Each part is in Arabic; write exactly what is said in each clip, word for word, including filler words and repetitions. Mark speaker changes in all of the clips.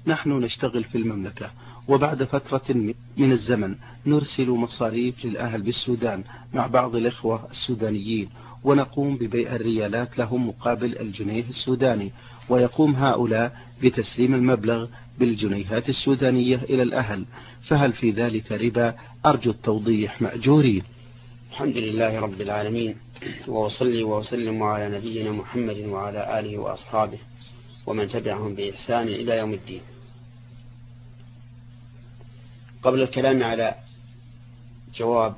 Speaker 1: نحن نشتغل في المملكة، وبعد فترة من الزمن نرسل مصاريف للأهل بالسودان مع بعض الإخوة السودانيين، ونقوم ببيع الريالات لهم مقابل الجنيه السوداني، ويقوم هؤلاء بتسليم المبلغ بالجنيهات السودانية إلى الأهل، فهل في ذلك ربا؟ أرجو التوضيح مأجورين.
Speaker 2: الحمد لله رب العالمين، وأصلي وأسلم على نبينا محمد وعلى آله وأصحابه ومن تبعهم بإحسان إلى يوم الدين. قبل الكلام على جواب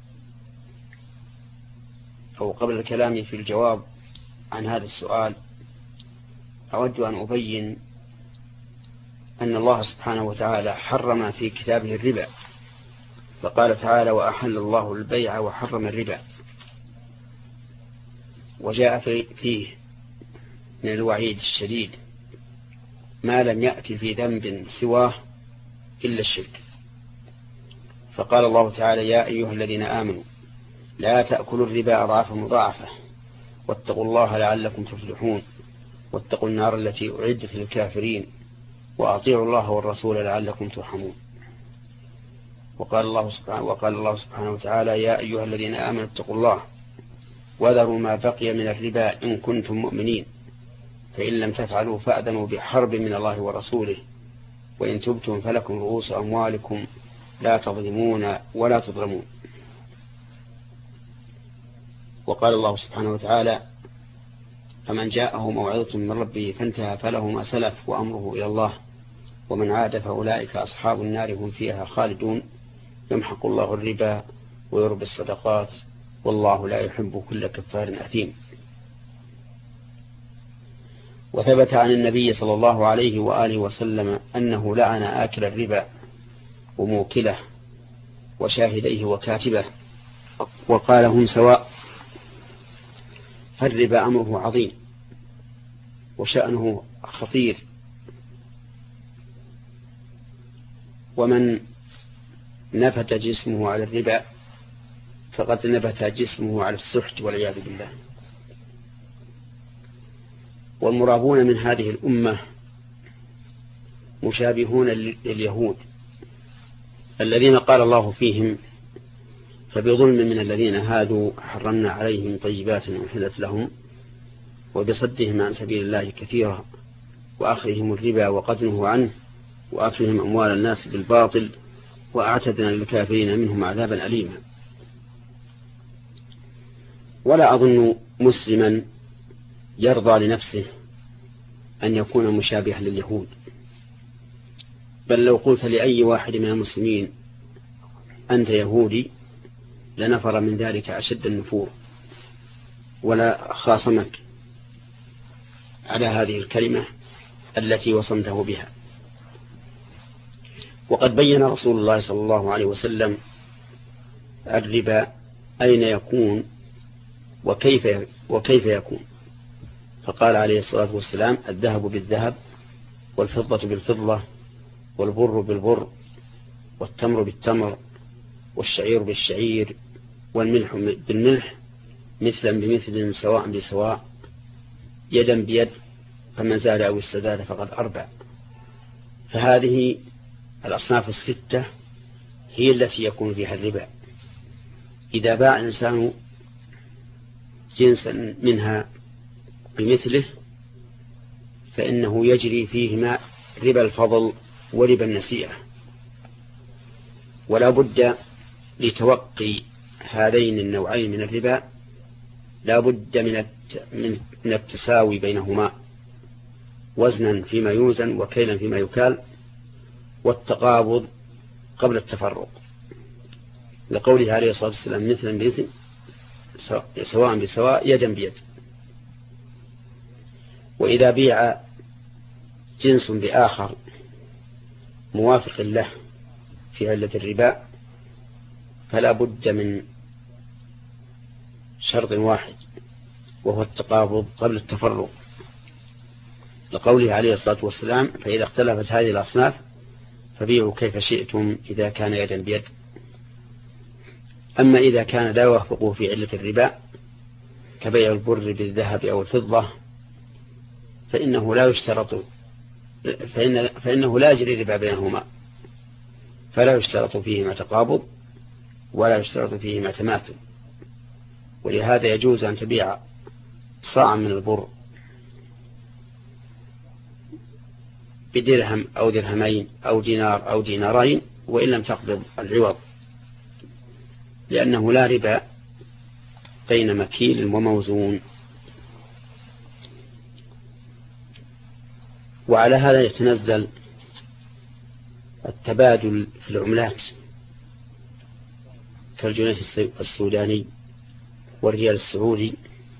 Speaker 2: أو قبل الكلام في الجواب عن هذا السؤال، أود أن أبين أن الله سبحانه وتعالى حرم في كتابه الربا، فقال تعالى: وأحل الله البيع وحرم الربا. وجاء فيه من الوعيد الشديد ما لم يأتي في ذنب سواه إلا الشرك. فقال الله تعالى: يا أيها الذين آمنوا لا تأكلوا الربا أضعافا مضاعفة واتقوا الله لعلكم تفلحون واتقوا النار التي أعدت للكافرين وأطيعوا الله والرسول لعلكم ترحمون. وقال الله سبحانه وقال الله سبحانه وتعالى: يا أيها الذين آمنوا اتقوا الله وذروا ما بقي من الربا إن كنتم مؤمنين فإن لم تفعلوا فأذنوا بحرب من الله ورسوله وإن تبتم فلكم رؤوس أموالكم لا تظلمون ولا تظلمون. وقال الله سبحانه وتعالى: فمن جاءه موعظة من ربه فانتهى فله ما سلف وأمره إلى الله ومن عاد فأولئك أصحاب النار هم فيها خالدون يمحق الله الربا ويربي الصدقات والله لا يحب كل كفار أثيم. وثبت عن النبي صلى الله عليه وآله وسلم أنه لعن آكل الربا وموكله وشاهديه وكاتبه وقال: هم سواء. فالربا أمره عظيم وشأنه خطير، ومن نفت جسمه على الربا فقد نبت جسمه على السحت والعياذ بالله. والمرابون من هذه الأمة مشابهون لليهود الذين قال الله فيهم: فبظلم من الذين هادوا حرمنا عليهم طيبات أحلت لهم وبصدهم عن سبيل الله كثيرا وأخذهم الربا وقد نهوا عنه وأكلهم أموال الناس بالباطل وأعتدنا للكافرين منهم عذابا أليما. ولا أظن مسلما يرضى لنفسه أن يكون مشابها لليهود، بل لو قلت لأي واحد من المسلمين أنت يهودي لنفر من ذلك أشد النفور ولا خاصمك على هذه الكلمة التي وصمته بها. وقد بين رسول الله صلى الله عليه وسلم الربا أين يكون وكيف وكيف يكون، فقال عليه الصلاة والسلام: الذهب بالذهب والفضة بالفضة والبر بالبر والتمر بالتمر والشعير بالشعير والملح بالملح مثلا بمثل سواء بسواء يدا بيد فمن زاد أو استزاد فقد أربع. فهذه الأصناف الستة هي التي يكون فيها الربا. إذا باع الإنسان جنسا منها بمثله فإنه يجري فيهما ربا الفضل وربا النسيئة، ولا بد لتوقي هذين النوعين من الربا لا بد من من التساوي بينهما وزنا فيما يوزن وكيلا فيما يكال والتقابض قبل التفرق، لقوله عليه الصلاة والسلام: مثلا بمثل سواء بسواء يدا بيد. وإذا بيع جنس بآخر موافق له في علة الربا فلا بد من شرط واحد وهو التقابض قبل التفرق، لقوله عليه الصلاة والسلام: فإذا اختلفت هذه الأصناف فبيعوا كيف شئتم إذا كان يدا بيد. أما إذا كان لا يوافقه في علة الربا كبيع البر بالذهب أو الفضة فإنه لا يشترط فإن فإنه لا يجري ربا بينهما، فلا يشترط فيهما تقابض ولا يشترط فيهما تماثل. ولهذا يجوز أن تبيع صاعا من البر بدرهم أو درهمين أو دينار أو دينارين وإن لم تقبض العوض، لأنه لا ربا بين مكيل وموزون. وعلى هذا يتنزل التبادل في العملات كالجنيه السوداني والريال السعودي،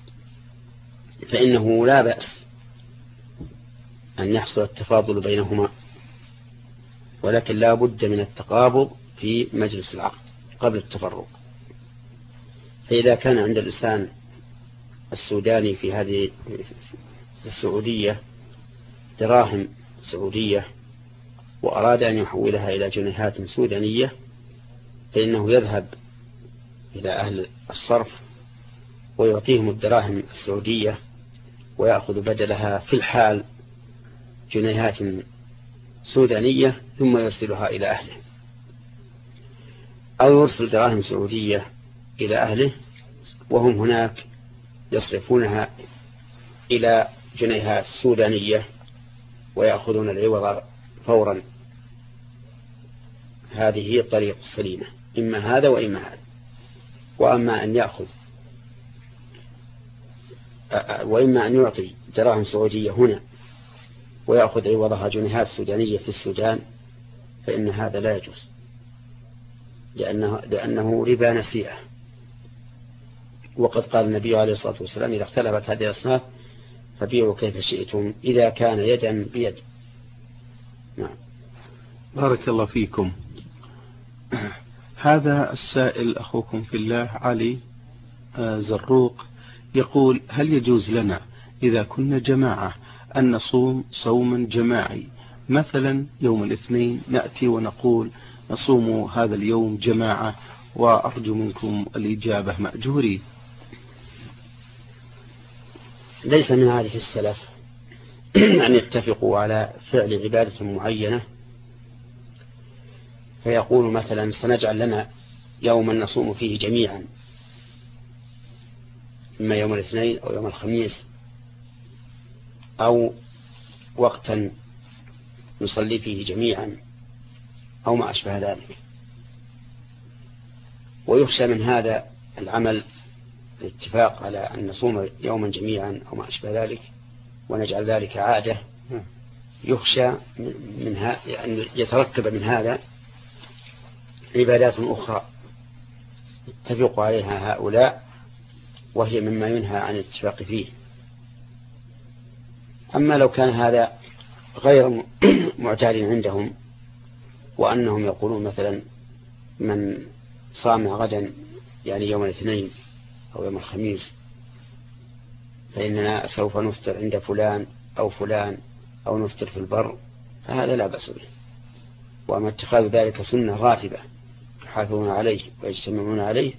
Speaker 2: فإنه لا بأس أن يحصل التفاضل بينهما، ولكن لا بد من التقابض في مجلس العقد قبل التفرق. فإذا كان عند الإنسان السوداني في هذه السعودية دراهم سعودية وأراد أن يحولها إلى جنيهات سودانية، فإنه يذهب إلى أهل الصرف ويعطيهم الدراهم السعودية ويأخذ بدلها في الحال جنيهات سودانية ثم يرسلها إلى أهله، أو يرسل دراهم سعودية إلى أهله وهم هناك يصرفونها إلى جنيهات سودانية ويأخذون العوض فورا. هذه هي الطريقة السليمة، إما هذا وإما هذا. وأما أن يأخذ وإما أن يعطي دراهم سعودية هنا ويأخذ عوضها جنيهات سودانية في السودان، فإن هذا لا يجوز، لأنه, لأنه ربا نسيئة. وقد قال النبي عليه الصلاة والسلام: إذا اختلفت هذه الأصناف فبيعوا كيف شئتم إذا كان يدا بيد. نعم.
Speaker 1: بارك الله فيكم. هذا السائل أخوكم في الله علي زروق يقول: هل يجوز لنا إذا كنا جماعة أن نصوم صوما جماعي، مثلا يوم الاثنين نأتي ونقول نصوم هذا اليوم جماعة وأرجو منكم الإجابة مأجورين؟
Speaker 2: ليس من عادة السلف أن يتفقوا على فعل عبادة معينة فيقول مثلا سنجعل لنا يوما نصوم فيه جميعا، إما يوم الاثنين أو يوم الخميس، أو وقتا نصلي فيه جميعا، أو ما أشبه ذلك. ويخشى من هذا العمل الاتفاق على أن نصوم يوما جميعا أو ما أشبه ذلك ونجعل ذلك عادة، يخشى منها أن يتركب من هذا عبادات أخرى اتفقوا عليها هؤلاء وهي مما ينهى عن الاتفاق فيه. أما لو كان هذا غير معتاد عندهم وأنهم يقولون مثلا من صام غدا يعني يوم الاثنين أو يوم الخميس فإننا سوف نفطر عند فلان أو فلان أو نفطر في البر، فهذا لا بأس به. وأما اتخاذ ذلك سنة راتبة يحافظون عليه ويجتمعون عليه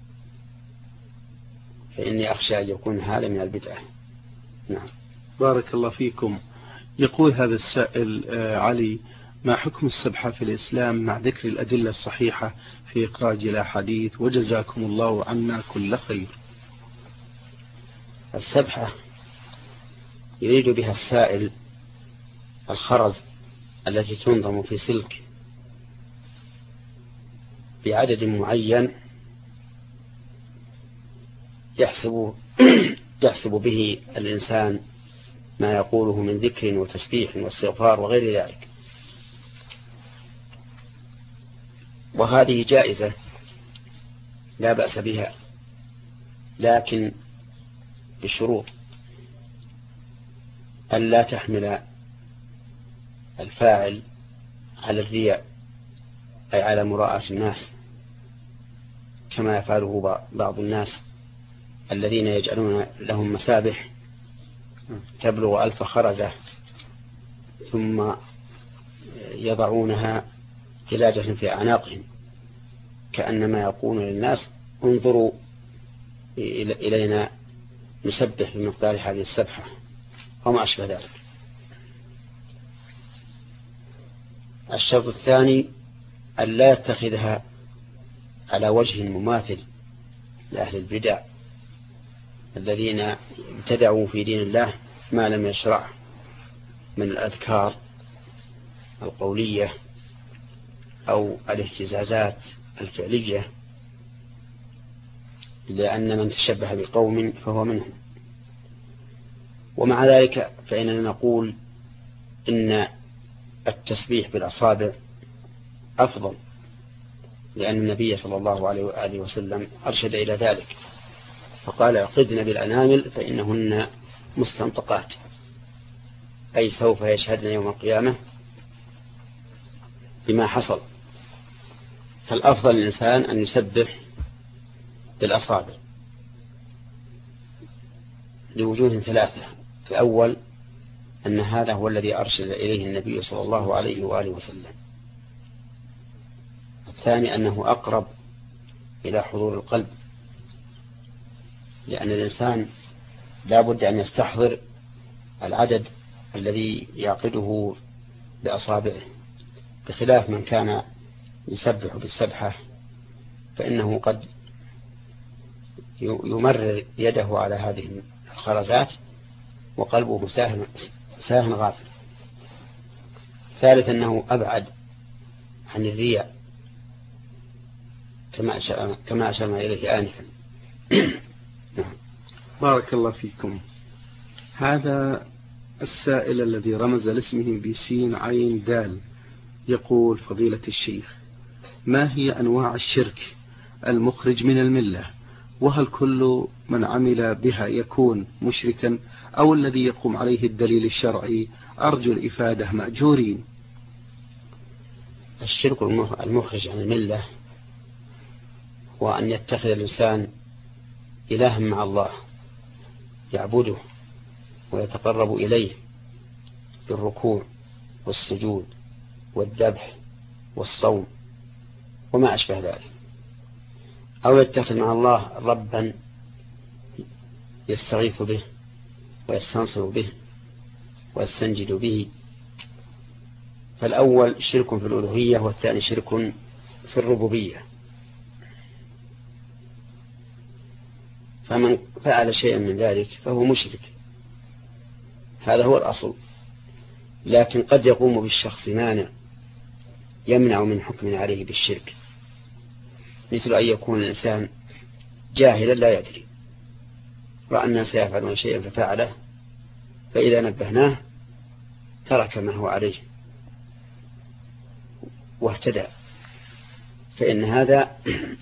Speaker 2: فإني أخشى أن يكون هذا من البدعة. نعم.
Speaker 1: بارك الله فيكم. يقول هذا السائل علي: ما حكم السبحة في الإسلام مع ذكر الأدلة الصحيحة في إخراج الأحاديث؟ وجزاكم الله عنا كل خير.
Speaker 2: السبحة يريد بها السائل الخرز التي تنظم في سلك بعدد معين يحسب يحسب به الإنسان ما يقوله من ذكر وتسبيح واستغفار وغير ذلك. وهذه جائزة لا بأس بها، لكن بشروط: ألا تحمل الفاعل على الرياء، أي على مراءة الناس، كما يفعله بعض الناس الذين يجعلون لهم مسابح تبلغ ألف خرزة ثم يضعونها قلادة في أعناقهم كأنما يقولون للناس: انظروا إلينا نسبح بمقدار هذه السبحة وما أشبه ذلك. الشرط الثاني أن لا يتخذها على وجه مماثل لأهل البدع الذين ابتدعوا في دين الله ما لم يشرع من الأذكار القولية أو الاهتزازات الفعلية، لأن من تشبه بقوم فهو منهم. ومع ذلك فإننا نقول إن التسبيح بالأصابع أفضل، لأن النبي صلى الله عليه وآله وسلم أرشد إلى ذلك، فقال عقدن بالأنامل فإنهن مستنطقات، أي سوف يشهدن يوم القيامة بما حصل. فالأفضل للإنسان أن يسبح بالأصابع لوجوه ثلاثة. الأول أن هذا هو الذي أرشد إليه النبي صلى الله عليه وآله وسلم. الثاني أنه أقرب إلى حضور القلب، لأن الإنسان لا بد أن يستحضر العدد الذي يعقده بأصابعه، بخلاف من كان يسبح بالسبحة فإنه قد يمرر يده على هذه الخرزات وقلبه ساهن ساهن غافل. ثالث أنه أبعد عن الرياء كما أشرنا كما أشرنا إليه آنفا.
Speaker 1: بارك الله فيكم. هذا السائل الذي رمز لاسمه بسين عين دال يقول: فضيلة الشيخ، ما هي أنواع الشرك المخرج من الملة؟ وهل كل من عمل بها يكون مشركا أو الذي يقوم عليه الدليل الشرعي؟ أرجو الإفادة مأجورين.
Speaker 2: الشرك المخرج عن الملة هو أن يتخذ الإنسان إلها مع الله يعبده ويتقرب إليه بالركوع والسجود والذبح والصوم وما أشبه ذلك، أو يتخذ مع الله ربا يستغيث به ويستنصر به ويستنجد به. فالأول شرك في الألوهية والثاني شرك في الربوبية. فمن فعل شيئا من ذلك فهو مشرك، هذا هو الأصل. لكن قد يقوم بالشخص مانع يمنع من حكم عليه بالشرك، مثل أن يكون الإنسان جاهلا لا يدري، رأى الناس يفعلون شيئا ففعله، فإذا نبهناه ترك ما هو عليه واهتدى، فإن هذا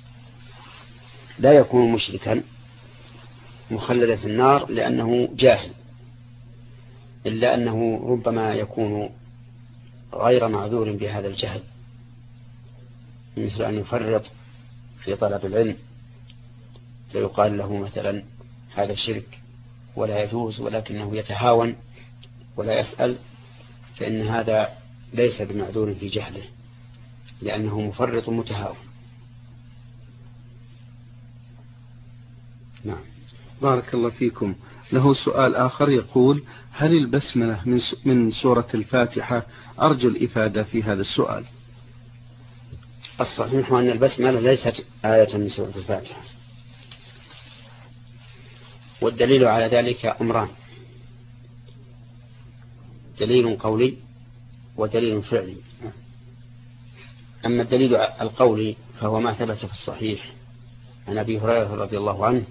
Speaker 2: لا يكون مشركا مخلدا في النار لأنه جاهل، إلا أنه ربما يكون غير معذور بهذا الجهل، مثل أن يفرط في طلب العلم فيقال له مثلا هذا شرك ولا يجوز، ولكنه يتهاون ولا يسأل، فإن هذا ليس بمعذور في جهله لأنه مفرط متهاون.
Speaker 1: نعم. بارك الله فيكم. له سؤال آخر يقول: هل البسملة من من سورة الفاتحة؟ أرجو الإفادة في هذا السؤال.
Speaker 2: الصحيح أن البسملة ليست آية من سورة الفاتحة، والدليل على ذلك أمران: دليل قولي ودليل فعلي. أما الدليل القولي فهو ما ثبت في الصحيح عن أبي هريرة رضي الله عنه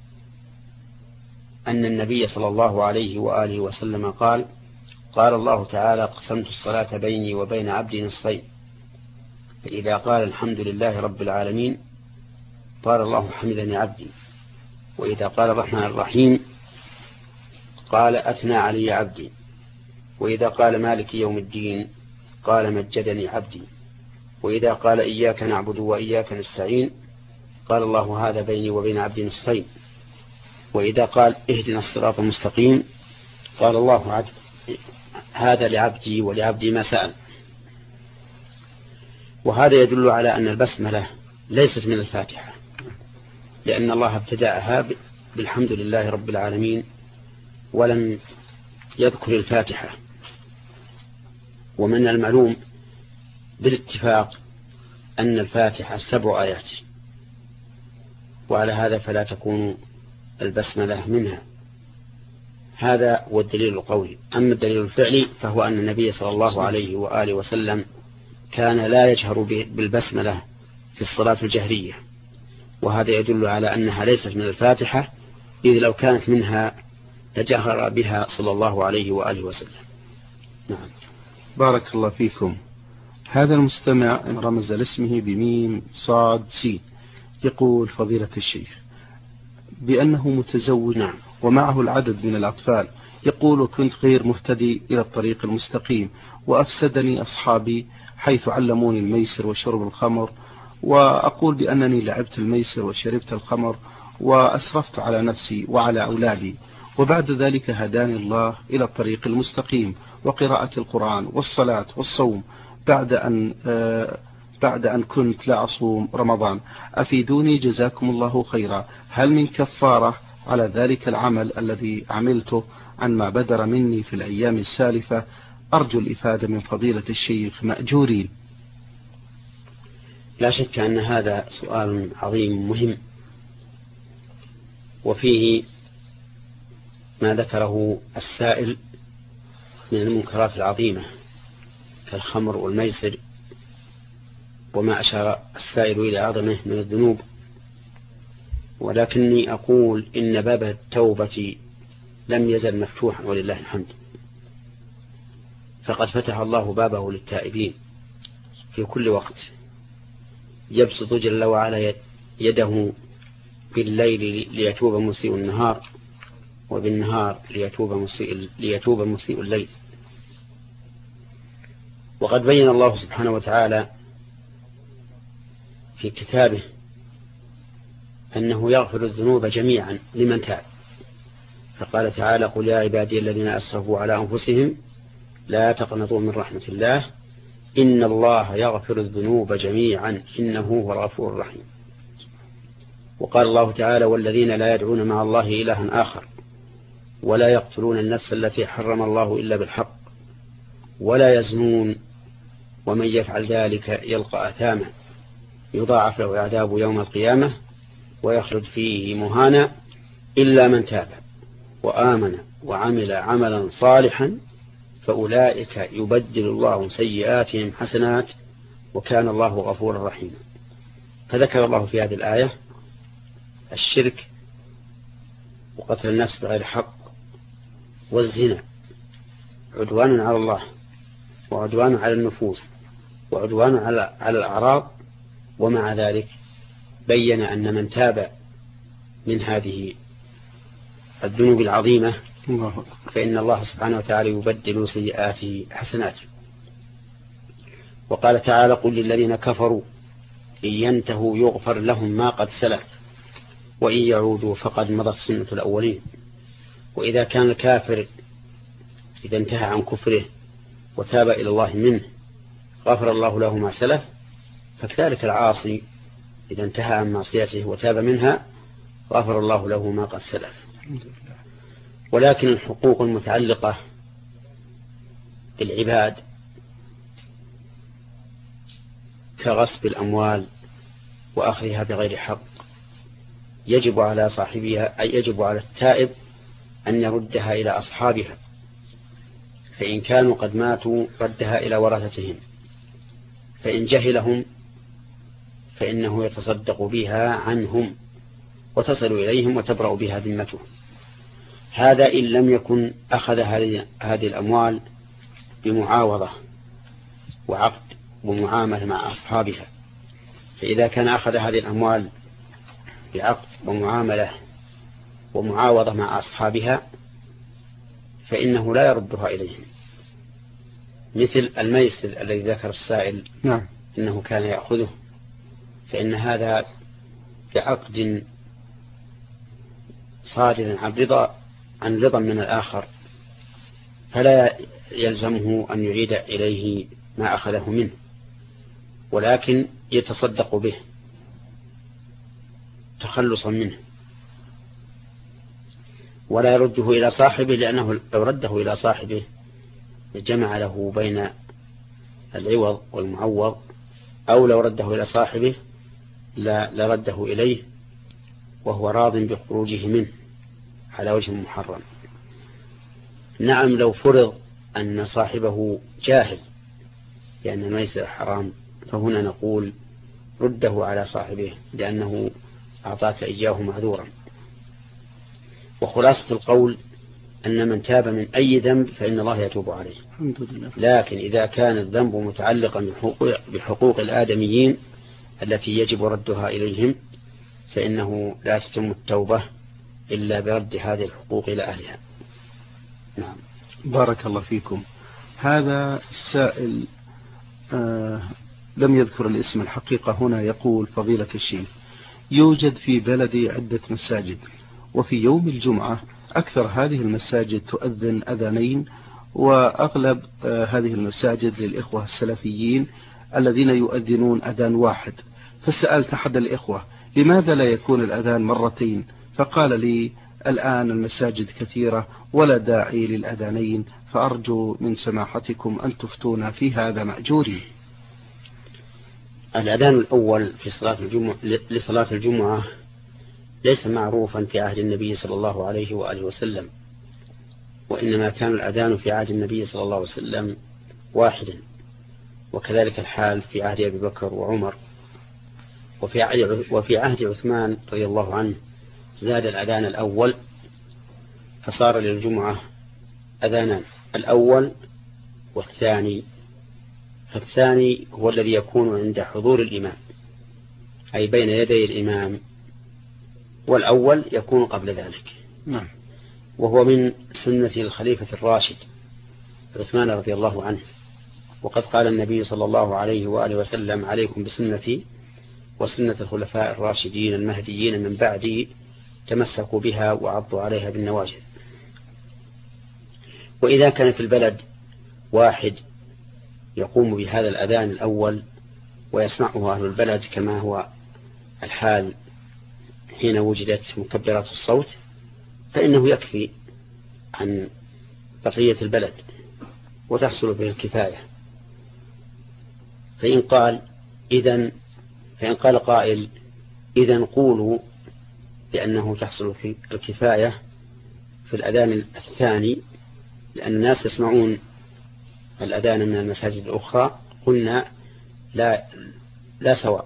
Speaker 2: أن النبي صلى الله عليه وآله وسلم قال: قال الله تعالى: قسمت الصلاة بيني وبين عبدي نصفين، فإذا قال الحمد لله رب العالمين قال الله حمدني عبدي، وإذا قال الرحمن الرحيم قال أثنى علي عبدي، وإذا قال مالك يوم الدين قال مجدني عبدي، وإذا قال إياك نعبد وإياك نستعين قال الله هذا بيني وبين عبدي نصفين، وإذا قال اهدنا الصراط المستقيم قال الله عبد هذا لعبدي ولعبدي ما سأل. وهذا يدل على أن البسملة ليست من الفاتحة، لأن الله ابتدأها بالحمد لله رب العالمين ولم يذكر الفاتحة. ومن المعلوم بالاتفاق أن الفاتحة سبع آيات، وعلى هذا فلا تكون البسملة منها. هذا هو الدليل القولي. أما الدليل الفعلي فهو أن النبي صلى الله عليه وآله وسلم كان لا يجهر بالبسملة في الصلاة الجهرية، وهذا يدل على أنها ليست من الفاتحة، إذ لو كانت منها لجهر بها صلى الله عليه وآله وسلم. نعم.
Speaker 1: بارك الله فيكم. هذا المستمع رمز لاسمه بميم صاد سين، يقول: فضيلة الشيخ، بأنه متزوج
Speaker 2: نعم.
Speaker 1: ومعه العدد من الأطفال، يقول: كنت غير مهتدي إلى الطريق المستقيم، وأفسدني أصحابي حيث علموني الميسر وشرب الخمر، وأقول بأنني لعبت الميسر وشربت الخمر وأسرفت على نفسي وعلى أولادي، وبعد ذلك هداني الله إلى الطريق المستقيم وقراءة القرآن والصلاة والصوم بعد أن آه بعد أن كنت لا أصوم رمضان. أفيدوني جزاكم الله خيرا، هل من كفارة على ذلك العمل الذي عملته عن ما بدر مني في الأيام السالفة؟ أرجو الإفادة من فضيلة الشيخ مأجورين.
Speaker 2: لا شك أن هذا سؤال عظيم مهم، وفيه ما ذكره السائل من المنكرات العظيمة كالخمر والميسر، وما أشار السائل إلى عظمه من الذنوب. ولكني أقول إن باب التوبة لم يزل مفتوحا ولله الحمد، فقد فتح الله بابه للتائبين في كل وقت، يبسط جل وعلا يده بالليل ليتوب مسيء النهار، وبالنهار ليتوب مسيء, ليتوب مسيء الليل. وقد بين الله سبحانه وتعالى في كتابه أنه يغفر الذنوب جميعا لمن تاب، فقال تعالى: قل يا عبادي الذين أسرفوا على أنفسهم لا تقنطوا من رحمة الله إن الله يغفر الذنوب جميعا إنه هو الغفور الرحيم. وقال الله تعالى: والذين لا يدعون مع الله إلها آخر ولا يقتلون النفس التي حرم الله إلا بالحق ولا يزنون ومن يفعل ذلك يلقى أثاما يضاعف له العذاب يوم القيامة ويخلد فيه مهانا إلا من تاب وآمن وعمل عملا صالحا فأولئك يبدل الله سيئاتهم حسنات وكان الله غفورا رحيما. فذكر الله في هذه الآية الشرك وقتل النفس بغير حق والزنا عدوان على الله وعدوان على النفوس وعدوان على على الأعراض، ومع ذلك بين أن من تاب من هذه الذنوب العظيمة فإن الله سبحانه وتعالى يبدل سيئاته حسنات. وقال تعالى: قل للذين كفروا إن ينتهوا يغفر لهم ما قد سلف وإن يعودوا فقد مضت سنة الأولين. وإذا كان الكافر إذا انتهى عن كفره وتاب إلى الله منه غفر الله له ما سلف، فكذلك العاصي إذا انتهى عن معصيته وتاب منها غفر الله له ما قد سلف. ولكن الحقوق المتعلقة بالعباد كغصب الأموال وأخذها بغير حق يجب على صاحبها أي يجب على التائب أن يردها إلى أصحابها، فإن كانوا قد ماتوا ردها إلى ورثتهم، فإن جهلهم فإنه يتصدق بها عنهم وتصل إليهم وتبرأ بها ذمتهم. هذا إن لم يكن أخذ هذه الأموال بمعاوضة وعقد ومعاملة مع أصحابها. فإذا كان أخذ هذه الأموال بعقد ومعاملة ومعاوضة مع أصحابها فإنه لا يردها إليهم، مثل الميسر الذي ذكر السائل
Speaker 1: نعم.
Speaker 2: إنه كان يأخذه، فإن هذا بعقد صادر عن رضا عن رضا من الآخر، فلا يلزمه أن يعيد إليه ما أخذه منه، ولكن يتصدق به تخلصا منه، ولا يرده إلى صاحبه، لأنه لو رده إلى صاحبه جمع له بين العوض والمعوض، أو لو رده إلى صاحبه لا لرده إليه وهو راض بخروجه منه على وجه محرم. نعم لو فرض أن صاحبه جاهل لأن الميسر حرام، فهنا نقول رده على صاحبه لأنه أعطاك إياه معذورا. وخلاصة القول أن من تاب من أي ذنب فإن الله يتوب عليه، لكن إذا كان الذنب متعلقا بحقوق الآدميين التي يجب ردها إليهم فإنه لا تتم التوبة إلا برد هذه الحقوق إلى أهلها.
Speaker 1: نعم. بارك الله فيكم. هذا السائل آه لم يذكر الاسم الحقيقة هنا، يقول: فضيلة الشيخ، يوجد في بلدي عدة مساجد، وفي يوم الجمعة أكثر هذه المساجد تؤذن أذانين، وأغلب آه هذه المساجد للإخوة السلفيين الذين يؤذنون أذان واحد. فسألت أحد الإخوة لماذا لا يكون الأذان مرتين، فقال لي: الآن المساجد كثيرة ولا داعي للأذانين، فأرجو من سماحتكم أن تفتونا في هذا مأجورين.
Speaker 2: الأذان الأول في صلاة الجمعة لصلاة الجمعة ليس معروفا في عهد النبي صلى الله عليه وآله وسلم، وإنما كان الأذان في عهد النبي صلى الله عليه وسلم واحدا، وكذلك الحال في عهد أبي بكر وعمر. وفي عهد وفي عهد عثمان رضي الله عنه زاد الأذان الأول فصار للجمعة أذانان، الأول والثاني. فالثاني هو الذي يكون عند حضور الإمام أي بين يدي الإمام، والأول يكون قبل ذلك.
Speaker 1: نعم.
Speaker 2: وهو من سنة الخليفة الراشد عثمان رضي الله عنه، وقد قال النبي صلى الله عليه وآله وسلم: عليكم بسنتي وسنة الخلفاء الراشدين المهديين من بعدي، تمسكوا بها وعضوا عليها بالنواجذ. وإذا كان في البلد واحد يقوم بهذا الأذان الأول ويسمعه أهل البلد كما هو الحال حين وجدت مكبرات الصوت، فإنه يكفي عن بقية البلد وتحصل به الكفاية. فإن قال إذن فإن قال قائل: إذن قولوا بأنه تحصل الكفاية في الأذان الثاني لأن الناس يسمعون الأذان من المساجد الأخرى، قلنا لا لا سواء،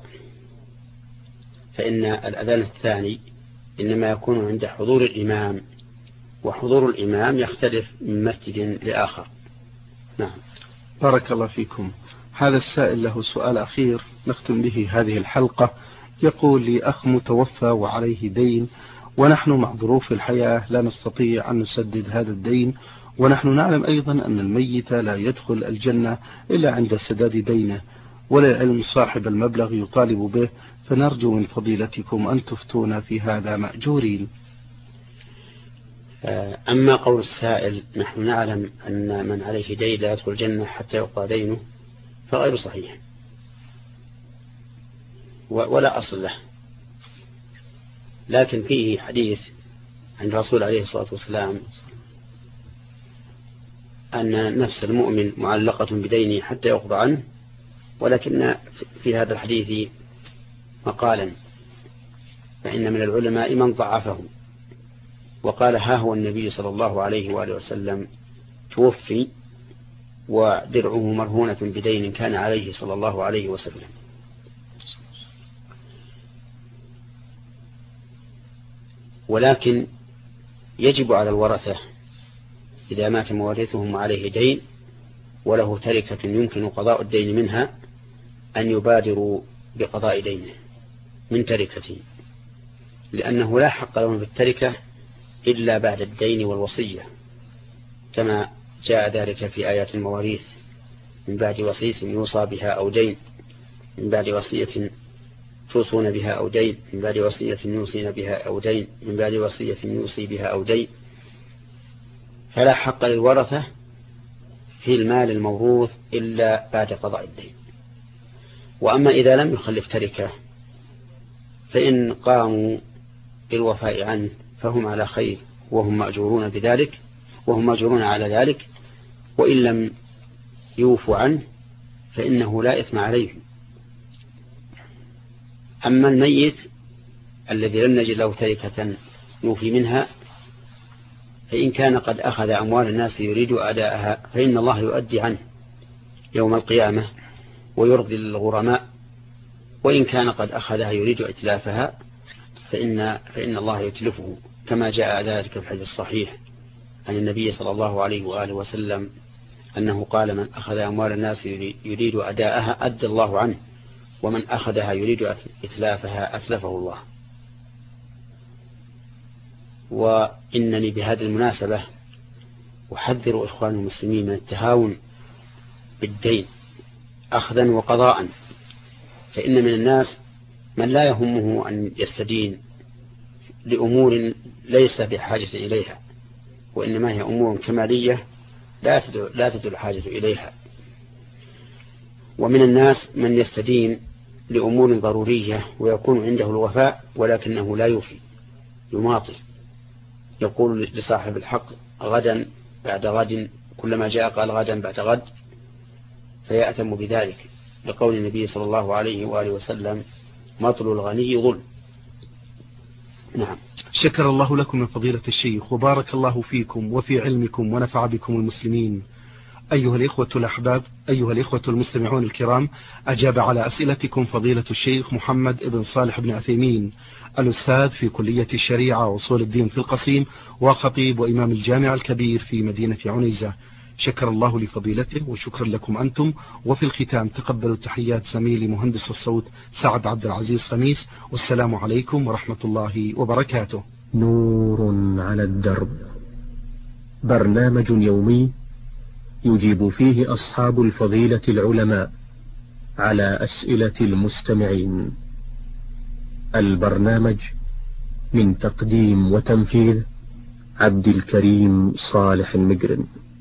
Speaker 2: فإن الأذان الثاني إنما يكون عند حضور الإمام، وحضور الإمام يختلف من مسجد لآخر. نعم.
Speaker 1: بارك الله فيكم. هذا السائل له سؤال أخير نختم به هذه الحلقة. يقول لي: أخ متوفى وعليه دين، ونحن مع ظروف الحياة لا نستطيع أن نسدد هذا الدين، ونحن نعلم أيضا أن الميت لا يدخل الجنة إلا عند سداد دينه، ولا علم صاحب المبلغ يطالب به، فنرجو من فضيلتكم أن تفتونا في هذا مأجورين.
Speaker 2: أما قول السائل: نحن نعلم أن من عليه دين لا يدخل الجنة حتى يقضى دينه، فغير صحيح ولا أصل له، لكن فيه حديث عن الرسول عليه الصلاة والسلام أن نفس المؤمن معلقة بدينه حتى يقضى عنه، ولكن في هذا الحديث مقالا، فإن من العلماء من ضعفه وقال: ها هو النبي صلى الله عليه وآله وسلم توفي ودرعه مرهونة بدين كان عليه صلى الله عليه وسلم. ولكن يجب على الورثة إذا مات مورثهم عليه دين وله تركة يمكن قضاء الدين منها أن يبادروا بقضاء دينه من تركته، لأنه لا حق لهم بالتركة إلا بعد الدين والوصية، كما جاء ذلك في آيات المواريث: من بعد وصية يوصى بها أو دين، من بعد وصية توصون بها أو دين، من بعد وصية يوصين بها أو دين، من بعد وصية يوصي بها أو دين. فلا حق للورثة في المال الموروث إلا بعد قضاء الدين. وأما إذا لم يخلف تركة فإن قاموا بالوفاء عنه فهم على خير وهم مأجورون بذلك وهم مأجورون على ذلك، وإن لم يوفوا عنه فإنه لا إثم عليه. أما الميت الذي لم نجد له تركة نوفي منها، فإن كان قد أخذ أموال الناس يريد أداءها فإن الله يؤدي عنه يوم القيامة ويرضي الغرماء، وإن كان قد أخذها يريد إتلافها فإن, فإن الله يتلفه، كما جاء ذلك في الحديث الصحيح عن النبي صلى الله عليه وآله وسلم أنه قال: من أخذ أموال الناس يريد أداءها أدى الله عنه، ومن أخذها يريد إتلافها أتلفه الله. وإنني بهذه المناسبة أحذر إخوان المسلمين من التهاون بالدين أخذا وقضاء، فإن من الناس من لا يهمه أن يستدين لأمور ليس بحاجة إليها، وإنما هي أمور كمالية لا تدل الحاجة إليها. ومن الناس من يستدين لأمور ضرورية ويكون عنده الوفاء ولكنه لا يوفي، يماطل، يقول لصاحب الحق غدا بعد غد، كلما جاء قال غدا بعد غد، فيأتم بذلك، لقول النبي صلى الله عليه وآله وسلم: مطل الغني ظلم. نعم.
Speaker 1: شكر الله لكم من فضيلة الشيخ، وبارك الله فيكم وفي علمكم ونفع بكم المسلمين. أيها الإخوة الأحباب، أيها الإخوة المستمعون الكرام، أجاب على أسئلتكم فضيلة الشيخ محمد بن صالح بن عثيمين، الأستاذ في كلية الشريعة وأصول الدين في القصيم، وخطيب وإمام الجامع الكبير في مدينة عنيزة. شكر الله لفضيلته وشكرا لكم أنتم. وفي الختام تقبلوا تحيات زميلي مهندس الصوت سعد عبد العزيز خميس، والسلام عليكم ورحمة الله وبركاته.
Speaker 3: نور على الدرب، برنامج يومي يجيب فيه أصحاب الفضيلة العلماء على أسئلة المستمعين. البرنامج من تقديم وتنفيذ عبد الكريم صالح المقرن.